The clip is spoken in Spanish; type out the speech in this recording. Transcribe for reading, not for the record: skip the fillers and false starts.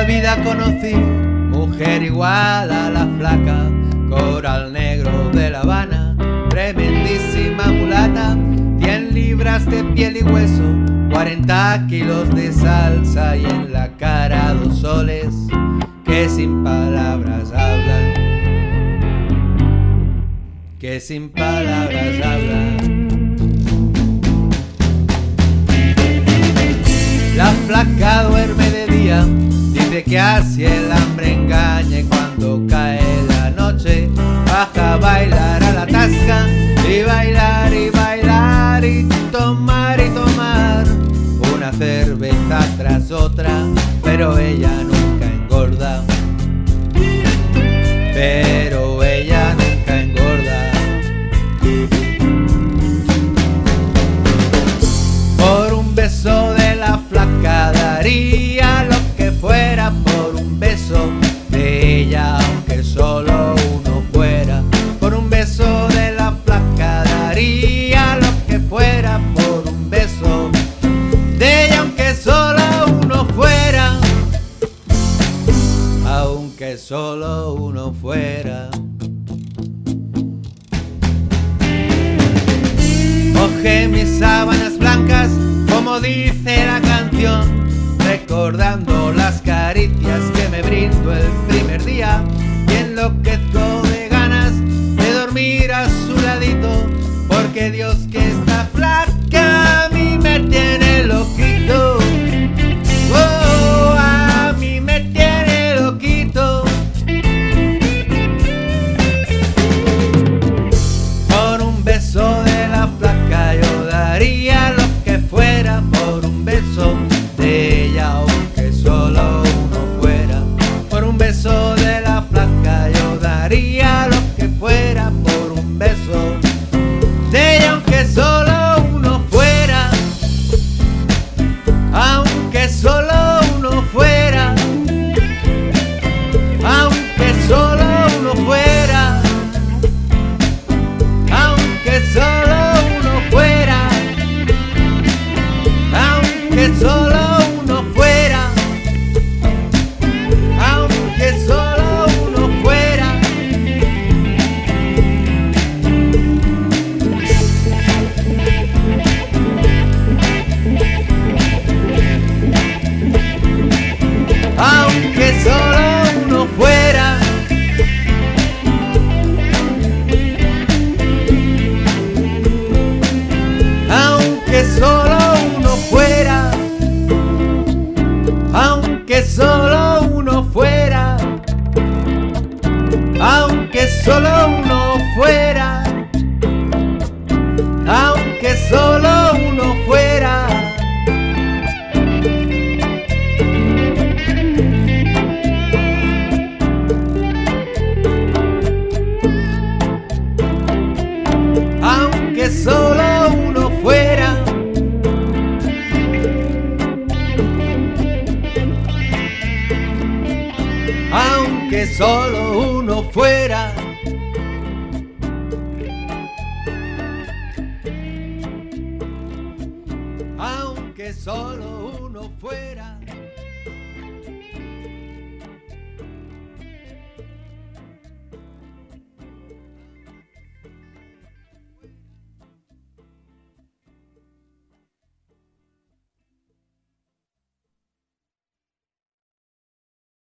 la vida conocí mujer igual a la flaca, coral negro de La Habana, tremendísima mulata, 100 libras de piel y hueso, 40 kilos de salsa y en la cara 2 soles que sin palabras hablan, que sin palabras hablan. La flaca duerme de día, dice que así el hambre engaña, y cuando cae la noche baja a bailar a la tasca, y bailar y bailar y tomar una cerveza tras otra, pero ella nunca engorda, pero ella nunca engorda. Por un beso de la flaca daría lo que fuera, por un beso de ella aunque solo uno fuera, por un beso de la flaca daría lo que fuera, por un beso de ella aunque solo uno fuera, aunque solo uno fuera. Coge mis sábanas blancas, como dice la canción, recordando las caricias que me brindó el primer día, y enloquezco de ganas de dormir a su ladito, porque Dios que esta flaca a mí me tiene loquito, oh, a mí me tiene loquito. Por un beso de la flaca yo daría lo que fuera, por un beso de ella aunque solo uno fuera, por un beso de la flaca yo daría lo que fuera, por un beso de ella aunque solo uno fuera, aunque solo uno fuera, aunque solo uno fuera, aunque solo uno fuera, aunque solo uno fuera, aunque solo uno fuera. Aunque solo uno fuera, aunque solo uno fuera, aunque solo uno fuera, aunque solo uno fuera, aunque solo uno fuera. Aunque solo uno fuera, aunque solo uno fuera, aunque solo uno fuera.